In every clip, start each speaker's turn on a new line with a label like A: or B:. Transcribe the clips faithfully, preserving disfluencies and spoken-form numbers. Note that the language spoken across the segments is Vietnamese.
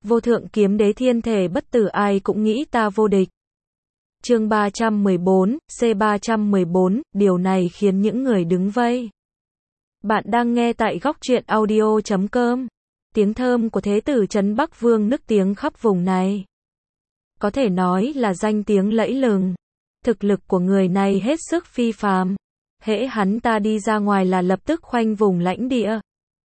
A: Vô thượng kiếm đế thiên thể bất tử ai cũng nghĩ ta vô địch. Chương ba trăm mười bốn, C ba trăm mười bốn, điều này khiến những người đứng vây. Bạn đang nghe tại góc truyện audio chấm com. Tiếng thơm của Thế tử Trấn Bắc Vương nức tiếng khắp vùng này. Có thể nói là danh tiếng lẫy lừng. Thực lực của người này hết sức phi phàm. Hễ hắn ta đi ra ngoài là lập tức khoanh vùng lãnh địa.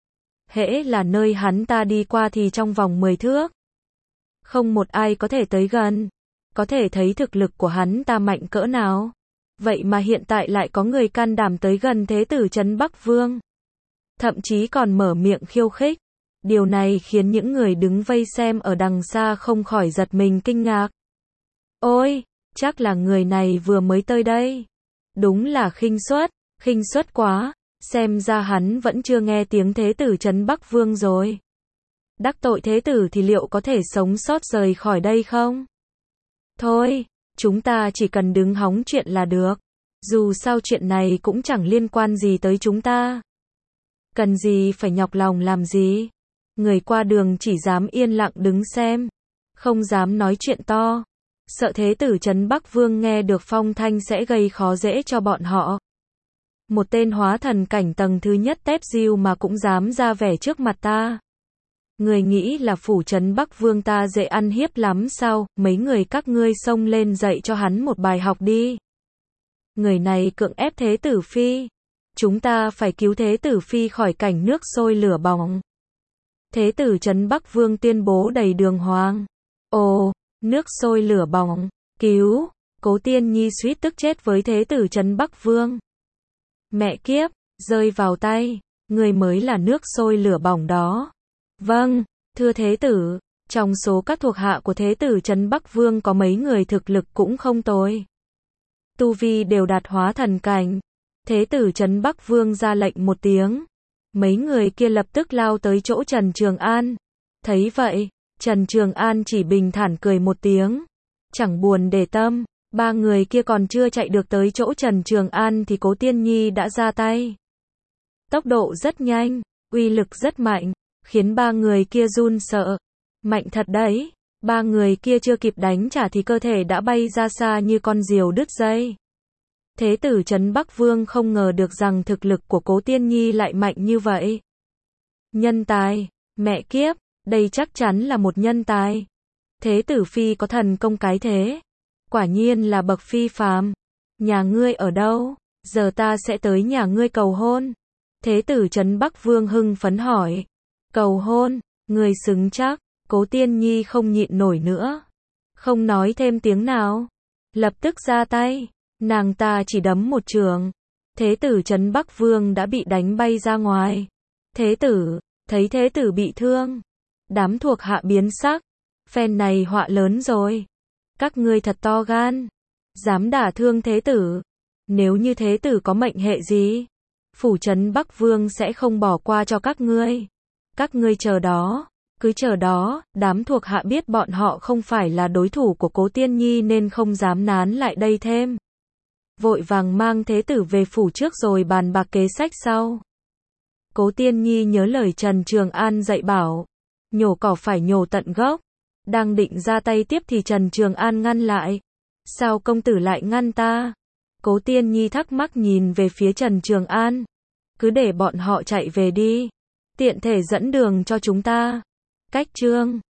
A: Hễ là nơi hắn ta đi qua thì trong vòng mười thước. Không một ai có thể tới gần. Có thể thấy thực lực của hắn ta mạnh cỡ nào. Vậy mà hiện tại lại có người can đảm tới gần Thế tử Trấn Bắc Vương. Thậm chí còn mở miệng khiêu khích. Điều này khiến những người đứng vây xem ở đằng xa không khỏi giật mình kinh ngạc. Ôi, chắc là người này vừa mới tới đây. Đúng là khinh suất, khinh suất quá, xem ra hắn vẫn chưa nghe tiếng Thế tử Trấn Bắc Vương rồi. Đắc tội Thế tử thì liệu có thể sống sót rời khỏi đây không? Thôi, chúng ta chỉ cần đứng hóng chuyện là được. Dù sao chuyện này cũng chẳng liên quan gì tới chúng ta. Cần gì phải nhọc lòng làm gì? Người qua đường chỉ dám yên lặng đứng xem, không dám nói chuyện to. Sợ Thế tử Trấn Bắc Vương nghe được phong thanh sẽ gây khó dễ cho bọn họ. Một tên hóa thần cảnh tầng thứ nhất tép diêu mà cũng dám ra vẻ trước mặt ta. Người nghĩ là phủ Trấn Bắc Vương ta dễ ăn hiếp lắm sao? Mấy người các ngươi xông lên dạy cho hắn một bài học đi. Người này cưỡng ép Thế tử Phi. Chúng ta phải cứu Thế tử Phi khỏi cảnh nước sôi lửa bỏng. Thế tử Trấn Bắc Vương tuyên bố đầy đường hoàng. Ồ, nước sôi lửa bỏng, cứu, Cố Tiên Nhi suýt tức chết với Thế tử Trấn Bắc Vương. Mẹ kiếp, rơi vào tay, người mới là nước sôi lửa bỏng đó. Vâng, thưa Thế tử, trong số các thuộc hạ của Thế tử Trấn Bắc Vương có mấy người thực lực cũng không tồi. Tu vi đều đạt hóa thần cảnh. Thế tử Trấn Bắc Vương ra lệnh một tiếng. Mấy người kia lập tức lao tới chỗ Trần Trường An. Thấy vậy, Trần Trường An chỉ bình thản cười một tiếng. Chẳng buồn để tâm, ba người kia còn chưa chạy được tới chỗ Trần Trường An thì Cố Tiên Nhi đã ra tay. Tốc độ rất nhanh, uy lực rất mạnh, khiến ba người kia run sợ. Mạnh thật đấy, ba người kia chưa kịp đánh trả thì cơ thể đã bay ra xa như con diều đứt dây. Thế tử Trấn Bắc Vương không ngờ được rằng thực lực của Cố Tiên Nhi lại mạnh như vậy. Nhân tài, mẹ kiếp, đây chắc chắn là một nhân tài. Thế tử Phi có thần công cái thế. Quả nhiên là bậc phi phàm. Nhà ngươi ở đâu? Giờ ta sẽ tới nhà ngươi cầu hôn. Thế tử Trấn Bắc Vương hưng phấn hỏi. Cầu hôn, người xứng chắc. Cố Tiên Nhi không nhịn nổi nữa. Không nói thêm tiếng nào. Lập tức ra tay. Nàng ta chỉ đấm một chưởng. Thế tử Trấn Bắc Vương đã bị đánh bay ra ngoài. Thế tử, thấy Thế tử bị thương. Đám thuộc hạ biến sắc. Phen này họa lớn rồi. Các ngươi thật to gan. Dám đả thương Thế tử. Nếu như Thế tử có mệnh hệ gì, phủ Trấn Bắc Vương sẽ không bỏ qua cho các ngươi. Các ngươi chờ đó. Cứ chờ đó. Đám thuộc hạ biết bọn họ không phải là đối thủ của Cố Tiên Nhi nên không dám nán lại đây thêm. Vội vàng mang Thế tử về phủ trước rồi bàn bạc kế sách sau. Cố Tiên Nhi nhớ lời Trần Trường An dạy bảo. Nhổ cỏ phải nhổ tận gốc. Đang định ra tay tiếp thì Trần Trường An ngăn lại. Sao công tử lại ngăn ta? Cố Tiên Nhi thắc mắc nhìn về phía Trần Trường An. Cứ để bọn họ chạy về đi. Tiện thể dẫn đường cho chúng ta. Cách chương